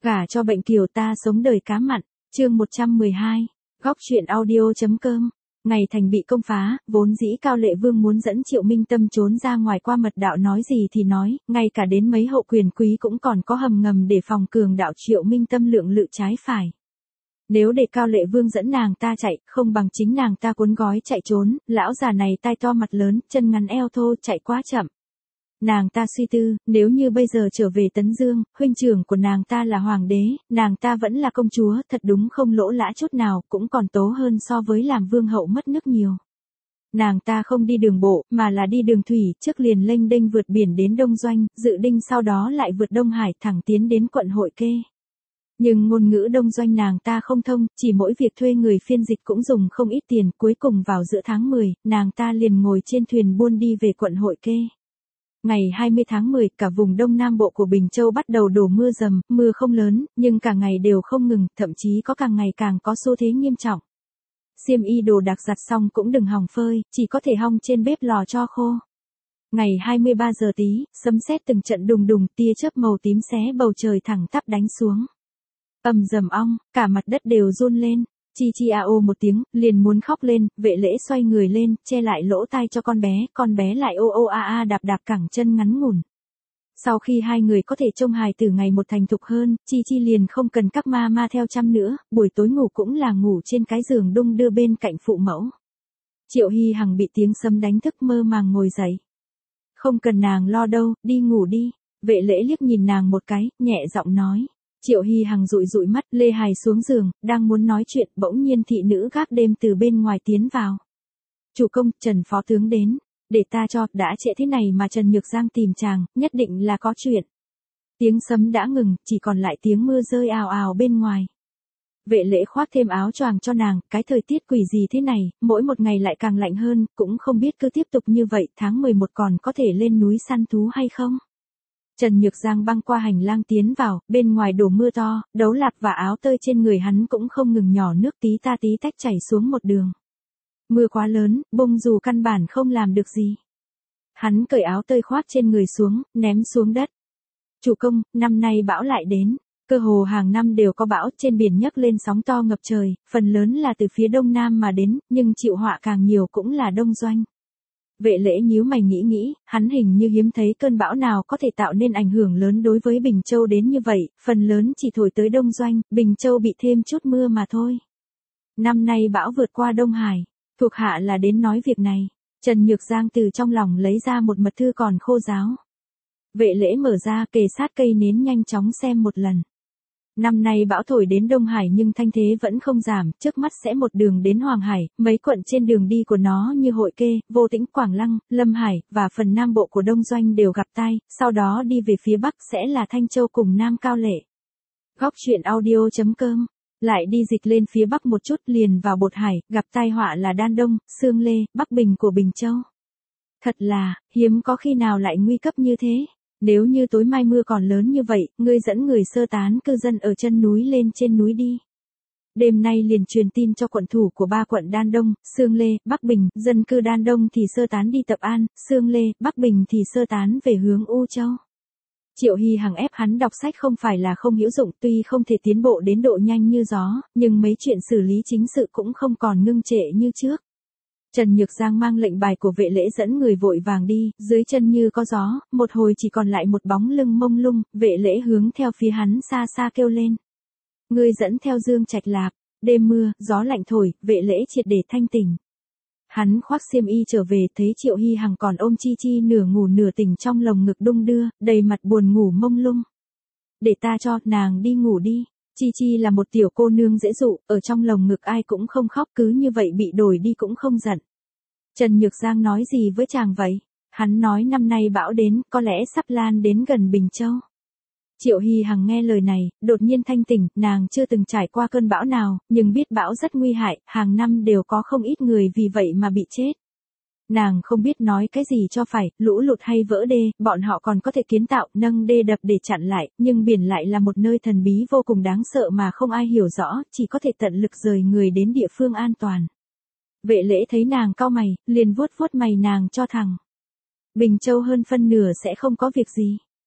Gả cho bệnh kiều ta sống đời cá mặn, chương 112, góc truyện audio.com. Ngày thành bị công phá, vốn dĩ Cao Lệ Vương muốn dẫn Triệu Minh Tâm trốn ra ngoài qua mật đạo nói gì thì nói, ngay cả đến mấy hậu quyền quý cũng còn có hầm ngầm để phòng cường đạo Triệu Minh Tâm lượng lự trái phải. Nếu để Cao Lệ Vương dẫn nàng ta chạy, không bằng chính nàng ta cuốn gói chạy trốn, lão già này tai to mặt lớn, chân ngắn eo thô chạy quá chậm. Nàng ta suy tư, nếu như bây giờ trở về Tấn Dương, huynh trưởng của nàng ta là hoàng đế, nàng ta vẫn là công chúa, thật đúng không lỗ lã chút nào, cũng còn tố hơn so với làm vương hậu mất nước nhiều. Nàng ta không đi đường bộ, mà là đi đường thủy, trước liền lênh đênh vượt biển đến Đông Doanh, dự định sau đó lại vượt Đông Hải thẳng tiến đến quận Hội Kê. Nhưng ngôn ngữ Đông Doanh nàng ta không thông, chỉ mỗi việc thuê người phiên dịch cũng dùng không ít tiền, cuối cùng vào giữa tháng 10, nàng ta liền ngồi trên thuyền buôn đi về quận Hội Kê. Ngày 20 tháng 10, cả vùng Đông Nam Bộ của Bình Châu bắt đầu đổ mưa rầm, mưa không lớn, nhưng cả ngày đều không ngừng, thậm chí có càng ngày càng có xu thế nghiêm trọng. Xiêm y đồ đạc giặt xong cũng đừng hòng phơi, chỉ có thể hong trên bếp lò cho khô. Ngày 23 giờ tí, sấm sét từng trận đùng đùng, tia chớp màu tím xé bầu trời thẳng tắp đánh xuống. Ầm rầm ong, cả mặt đất đều run lên. Chi chi a ô một tiếng, liền muốn khóc lên, Vệ Lễ xoay người lên, che lại lỗ tai cho con bé lại ô ô a a đạp đạp cẳng chân ngắn ngủn. Sau khi hai người có thể trông hài từ ngày một thành thục hơn, Chi Chi liền không cần các ma theo chăm nữa, buổi tối ngủ cũng là ngủ trên cái giường đung đưa bên cạnh phụ mẫu. Triệu Hy Hằng bị tiếng sấm đánh thức mơ màng ngồi dậy. Không cần nàng lo đâu, đi ngủ đi. Vệ Lễ liếc nhìn nàng một cái, nhẹ giọng nói. Triệu Hy Hằng dụi dụi mắt, lê hài xuống giường, đang muốn nói chuyện, bỗng nhiên thị nữ gác đêm từ bên ngoài tiến vào. Chủ công, Trần phó tướng đến, để ta cho, đã trễ thế này mà Trần Nhược Giang tìm chàng, nhất định là có chuyện. Tiếng sấm đã ngừng, chỉ còn lại tiếng mưa rơi ào ào bên ngoài. Vệ Lễ khoác thêm áo choàng cho nàng, cái thời tiết quỷ gì thế này, mỗi một ngày lại càng lạnh hơn, cũng không biết cứ tiếp tục như vậy, tháng 11 còn có thể lên núi săn thú hay không. Trần Nhược Giang băng qua hành lang tiến vào, bên ngoài đổ mưa to, đấu lạp và áo tơi trên người hắn cũng không ngừng nhỏ nước tí ta tí tách chảy xuống một đường. Mưa quá lớn, bông dù căn bản không làm được gì. Hắn cởi áo tơi khoác trên người xuống, ném xuống đất. Chủ công, năm nay bão lại đến. Cơ hồ hàng năm đều có bão, trên biển nhấc lên sóng to ngập trời, phần lớn là từ phía đông nam mà đến, nhưng chịu họa càng nhiều cũng là Đông Doanh. Vệ Lễ nhíu mày nghĩ, hắn hình như hiếm thấy cơn bão nào có thể tạo nên ảnh hưởng lớn đối với Bình Châu đến như vậy, phần lớn chỉ thổi tới Đông Doanh, Bình Châu bị thêm chút mưa mà thôi. Năm nay bão vượt qua Đông Hải, thuộc hạ là đến nói việc này. Trần Nhược Giang từ trong lòng lấy ra một mật thư còn khô ráo. Vệ Lễ mở ra, kề sát cây nến nhanh chóng xem một lần. Năm nay bão thổi đến Đông Hải nhưng thanh thế vẫn không giảm, trước mắt sẽ một đường đến Hoàng Hải, mấy quận trên đường đi của nó như Hội Kê, Vô Tĩnh, Quảng Lăng, Lâm Hải, và phần Nam Bộ của Đông Doanh đều gặp tai, sau đó đi về phía Bắc sẽ là Thanh Châu cùng Nam Cao Lệ. Góc truyện audio.com, lại đi dịch lên phía Bắc một chút liền vào Bột Hải, gặp tai họa là Đan Đông, Sương Lê, Bắc Bình của Bình Châu. Thật là, hiếm có khi nào lại nguy cấp như thế. Nếu như tối mai mưa còn lớn như vậy, ngươi dẫn người sơ tán cư dân ở chân núi lên trên núi đi. Đêm nay liền truyền tin cho quận thủ của 3 quận Đan Đông, Sương Lê, Bắc Bình, dân cư Đan Đông thì sơ tán đi Tập An, Sương Lê, Bắc Bình thì sơ tán về hướng U Châu. Triệu Hy Hằng ép hắn đọc sách không phải là không hữu dụng, tuy không thể tiến bộ đến độ nhanh như gió, nhưng mấy chuyện xử lý chính sự cũng không còn ngưng trệ như trước. Trần Nhược Giang mang lệnh bài của Vệ Lễ dẫn người vội vàng đi, dưới chân như có gió, một hồi chỉ còn lại một bóng lưng mông lung, Vệ Lễ hướng theo phía hắn xa xa kêu lên. Ngươi dẫn theo Dương Trạch Lạp, đêm mưa, gió lạnh thổi, Vệ Lễ triệt để thanh tỉnh. Hắn khoác xiêm y trở về, thấy Triệu Hy Hằng còn ôm Chi Chi nửa ngủ nửa tỉnh trong lồng ngực đung đưa, đầy mặt buồn ngủ mông lung. Để ta cho, nàng đi ngủ đi. Chi Chi là một tiểu cô nương dễ dụ, ở trong lồng ngực ai cũng không khóc, cứ như vậy bị đổi đi cũng không giận. Trần Nhược Giang nói gì với chàng vậy? Hắn nói năm nay bão đến, có lẽ sắp lan đến gần Bình Châu. Triệu Hy Hằng nghe lời này, đột nhiên thanh tỉnh, nàng chưa từng trải qua cơn bão nào, nhưng biết bão rất nguy hại, hàng năm đều có không ít người vì vậy mà bị chết. Nàng không biết nói cái gì cho phải, lũ lụt hay vỡ đê, bọn họ còn có thể kiến tạo, nâng đê đập để chặn lại, nhưng biển lại là một nơi thần bí vô cùng đáng sợ mà không ai hiểu rõ, chỉ có thể tận lực rời người đến địa phương an toàn. Vệ Lễ thấy nàng cau mày, liền vuốt vuốt mày nàng cho thẳng. Bình Châu hơn phân nửa sẽ không có việc gì.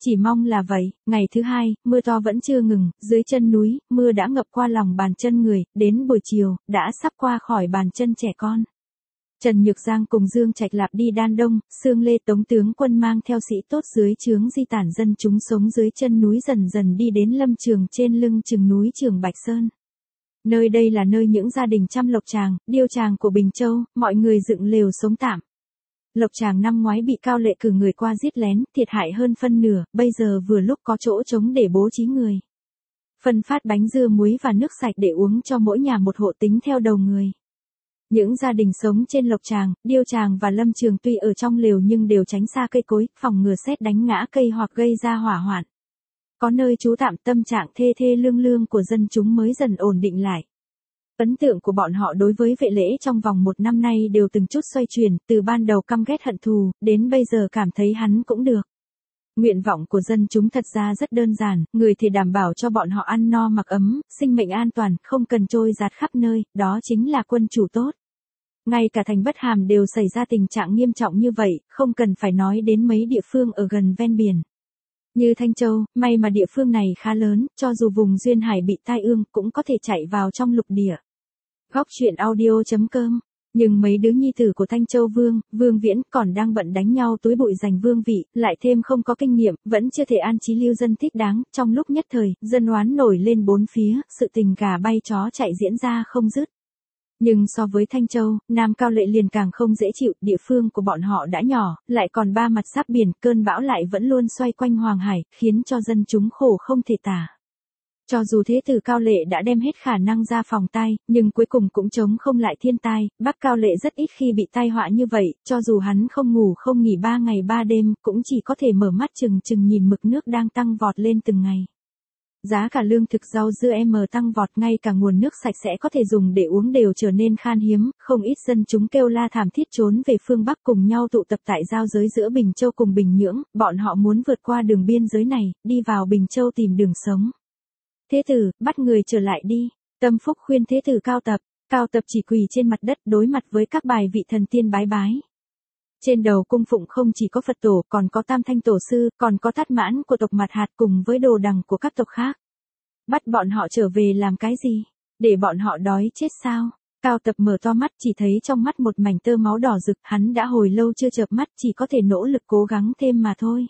Chỉ mong là vậy. Ngày thứ hai, mưa to vẫn chưa ngừng, dưới chân núi, mưa đã ngập qua lòng bàn chân người, đến buổi chiều, đã sắp qua khỏi bàn chân trẻ con. Trần Nhược Giang cùng Dương Trạch Lạp đi đan đông, Xương Lê Tống tướng quân mang theo sĩ tốt dưới trướng di tản dân chúng sống dưới chân núi dần dần đi đến lâm trường trên lưng chừng núi Trường Bạch Sơn. Nơi đây là nơi những gia đình chăm Lộc Tràng, Điêu Tràng của Bình Châu, mọi người dựng lều sống tạm. Lộc Tràng năm ngoái bị Cao Lệ cử người qua giết lén, thiệt hại hơn phân nửa, bây giờ vừa lúc có chỗ trống để bố trí người. Phân phát bánh dưa muối và nước sạch để uống cho mỗi nhà một hộ tính theo đầu người. Những gia đình sống trên Lộc Tràng, Điêu Tràng và Lâm Trường tuy ở trong lều nhưng đều tránh xa cây cối, phòng ngừa sét đánh ngã cây hoặc gây ra hỏa hoạn. Có nơi trú tạm, tâm trạng thê thê lương lương của dân chúng mới dần ổn định lại. Ấn tượng của bọn họ đối với Vệ Lễ trong vòng 1 năm nay đều từng chút xoay chuyển, từ ban đầu căm ghét hận thù, đến bây giờ cảm thấy hắn cũng được. Nguyện vọng của dân chúng thật ra rất đơn giản, người thì đảm bảo cho bọn họ ăn no mặc ấm, sinh mệnh an toàn, không cần trôi dạt khắp nơi, đó chính là quân chủ tốt. Ngay cả thành Bất Hàm đều xảy ra tình trạng nghiêm trọng như vậy, không cần phải nói đến mấy địa phương ở gần ven biển. Như Thanh Châu, may mà địa phương này khá lớn, cho dù vùng duyên hải bị tai ương cũng có thể chạy vào trong lục địa. Góc truyện audio.com. Nhưng mấy đứa nhi tử của Thanh Châu Vương Viễn còn đang bận đánh nhau túi bụi giành vương vị, lại thêm không có kinh nghiệm, vẫn chưa thể an trí lưu dân thích đáng, trong lúc nhất thời, dân oán nổi lên bốn phía, sự tình gà bay chó chạy diễn ra không dứt. Nhưng so với Thanh Châu, Nam Cao Lệ liền càng không dễ chịu, địa phương của bọn họ đã nhỏ, lại còn ba mặt giáp biển, cơn bão lại vẫn luôn xoay quanh Hoàng Hải, khiến cho dân chúng khổ không thể tả. Cho dù thế tử Cao Lệ đã đem hết khả năng ra phòng tai, nhưng cuối cùng cũng chống không lại thiên tai, bác Cao Lệ rất ít khi bị tai họa như vậy, cho dù hắn không ngủ không nghỉ 3 ngày 3 đêm, cũng chỉ có thể mở mắt chừng nhìn mực nước đang tăng vọt lên từng ngày. Giá cả lương thực rau dưa tăng vọt, ngay cả nguồn nước sạch sẽ có thể dùng để uống đều trở nên khan hiếm, không ít dân chúng kêu la thảm thiết trốn về phương Bắc cùng nhau tụ tập tại giao giới giữa Bình Châu cùng Bình Nhưỡng, bọn họ muốn vượt qua đường biên giới này, đi vào Bình Châu tìm đường sống. Thế tử, bắt người trở lại đi. Tâm Phúc khuyên thế tử Cao Tập chỉ quỳ trên mặt đất đối mặt với các bài vị thần tiên bái bái. Trên đầu cung phụng không chỉ có Phật tổ, còn có Tam Thanh Tổ Sư, còn có Thát Mãn của tộc Mạt Hạt cùng với đồ đằng của các tộc khác. Bắt bọn họ trở về làm cái gì? Để bọn họ đói chết sao? Cao Tập mở to mắt, chỉ thấy trong mắt một mảnh tơ máu đỏ rực, hắn đã hồi lâu chưa chợp mắt, chỉ có thể nỗ lực cố gắng thêm mà thôi.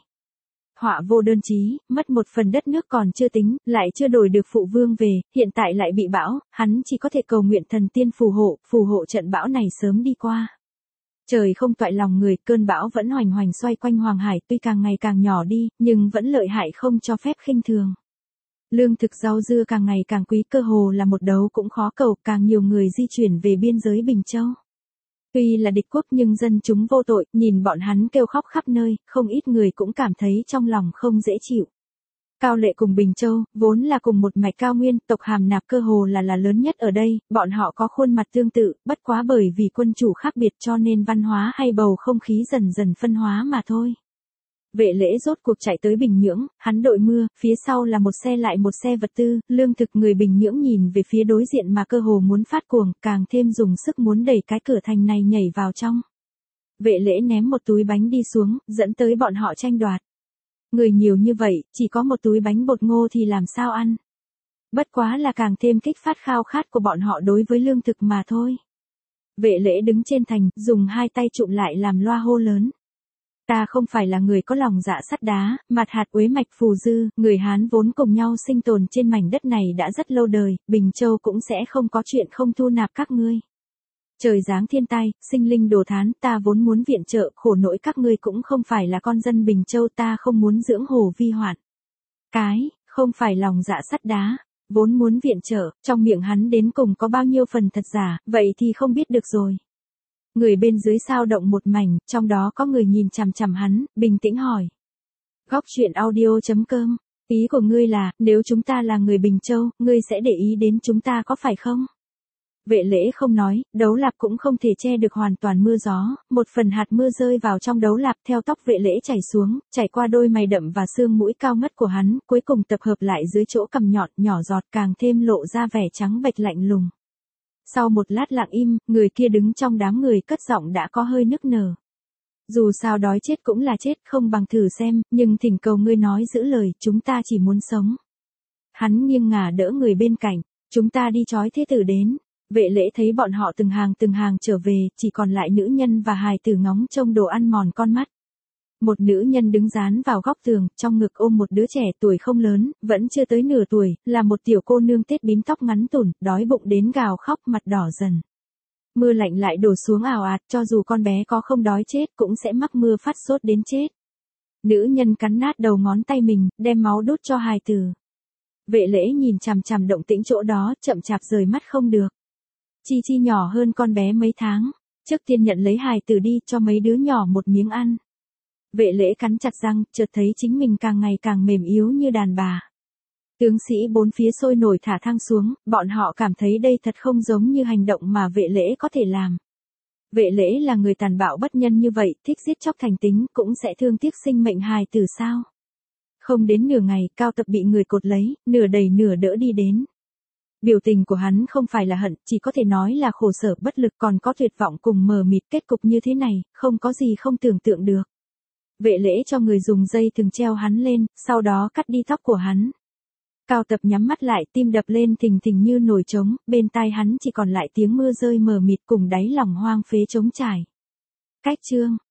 Họa vô đơn chí, mất một phần đất nước còn chưa tính, lại chưa đổi được phụ vương về, hiện tại lại bị bão, hắn chỉ có thể cầu nguyện thần tiên phù hộ trận bão này sớm đi qua. Trời không toại lòng người, cơn bão vẫn hoành hoành xoay quanh Hoàng Hải, tuy càng ngày càng nhỏ đi, nhưng vẫn lợi hại không cho phép khinh thường. Lương thực rau dưa càng ngày càng quý, cơ hồ là một đấu cũng khó cầu, càng nhiều người di chuyển về biên giới Bình Châu. Tuy là địch quốc nhưng dân chúng vô tội, nhìn bọn hắn kêu khóc khắp nơi, không ít người cũng cảm thấy trong lòng không dễ chịu. Cao Lệ cùng Bình Châu, vốn là cùng một mạch cao nguyên, tộc Hàm Nạp cơ hồ là lớn nhất ở đây, bọn họ có khuôn mặt tương tự, bất quá bởi vì quân chủ khác biệt cho nên văn hóa hay bầu không khí dần dần phân hóa mà thôi. Vệ Lễ rốt cuộc chạy tới Bình Nhưỡng, hắn đội mưa, phía sau là một xe lại một xe vật tư, lương thực, người Bình Nhưỡng nhìn về phía đối diện mà cơ hồ muốn phát cuồng, càng thêm dùng sức muốn đẩy cái cửa thành này nhảy vào trong. Vệ Lễ ném một túi bánh đi xuống, dẫn tới bọn họ tranh đoạt. Người nhiều như vậy, chỉ có một túi bánh bột ngô thì làm sao ăn? Bất quá là càng thêm kích phát khao khát của bọn họ đối với lương thực mà thôi. Vệ Lễ đứng trên thành, dùng hai tay trụm lại làm loa hô lớn. Ta không phải là người có lòng dạ sắt đá, Mạt Hạt uế mạch phù dư, người Hán vốn cùng nhau sinh tồn trên mảnh đất này đã rất lâu đời, Bình Châu cũng sẽ không có chuyện không thu nạp các ngươi. Trời giáng thiên tai, sinh linh đồ thán, ta vốn muốn viện trợ, khổ nỗi các ngươi cũng không phải là con dân Bình Châu, ta không muốn dưỡng hồ vi hoạn. Không phải lòng dạ sắt đá, vốn muốn viện trợ, trong miệng hắn đến cùng có bao nhiêu phần thật giả, vậy thì không biết được rồi. Người bên dưới sao động một mảnh, trong đó có người nhìn chằm chằm hắn, bình tĩnh hỏi. Góc truyện audio.com, ý của ngươi là, nếu chúng ta là người Bình Châu, ngươi sẽ để ý đến chúng ta có phải không? Vệ Lễ không nói, đấu lạp cũng không thể che được hoàn toàn mưa gió, một phần hạt mưa rơi vào trong đấu lạp theo tóc Vệ Lễ chảy xuống, chảy qua đôi mày đậm và xương mũi cao ngất của hắn, cuối cùng tập hợp lại dưới chỗ cằm nhọn, nhỏ giọt, càng thêm lộ ra vẻ trắng bệch lạnh lùng. Sau một lát lặng im, người kia đứng trong đám người cất giọng đã có hơi nức nở. Dù sao đói chết cũng là chết, không bằng thử xem, nhưng thỉnh cầu ngươi nói giữ lời, chúng ta chỉ muốn sống. Hắn nghiêng ngả đỡ người bên cạnh, chúng ta đi trói thế tử đến. Vệ lễ thấy bọn họ từng hàng trở về, chỉ còn lại nữ nhân và hài tử ngóng trông đồ ăn mòn con mắt. Một nữ nhân đứng dán vào góc tường, trong ngực ôm một đứa trẻ tuổi không lớn, vẫn chưa tới nửa tuổi, là một tiểu cô nương tết bím tóc ngắn tủn, đói bụng đến gào khóc mặt đỏ dần. Mưa lạnh lại đổ xuống ào ạt, cho dù con bé có không đói chết cũng sẽ mắc mưa phát sốt đến chết. Nữ nhân cắn nát đầu ngón tay mình, đem máu đút cho hài tử. Vệ lễ nhìn chằm chằm động tĩnh chỗ đó, chậm chạp rời mắt không được. Chi Chi nhỏ hơn con bé mấy tháng, trước tiên nhận lấy hài tử đi, cho mấy đứa nhỏ một miếng ăn. Vệ lễ cắn chặt răng, chợt thấy chính mình càng ngày càng mềm yếu như đàn bà. Tướng sĩ bốn phía sôi nổi thả thang xuống, bọn họ cảm thấy đây thật không giống như hành động mà vệ lễ có thể làm. Vệ lễ là người tàn bạo bất nhân như vậy, thích giết chóc thành tính, cũng sẽ thương tiếc sinh mệnh hài tử sao? Không đến nửa ngày, Cao Tập bị người cột lấy, nửa đẩy nửa đỡ đi đến. Biểu tình của hắn không phải là hận, chỉ có thể nói là khổ sở bất lực, còn có tuyệt vọng cùng mờ mịt. Kết cục như thế này, không có gì không tưởng tượng được. Vệ lễ cho người dùng dây thừng treo hắn lên, sau đó cắt đi tóc của hắn. Cao Tập nhắm mắt lại, tim đập lên thình thình như nồi trống, bên tai hắn chỉ còn lại tiếng mưa rơi mờ mịt cùng đáy lòng hoang phế trống trải. Cách chương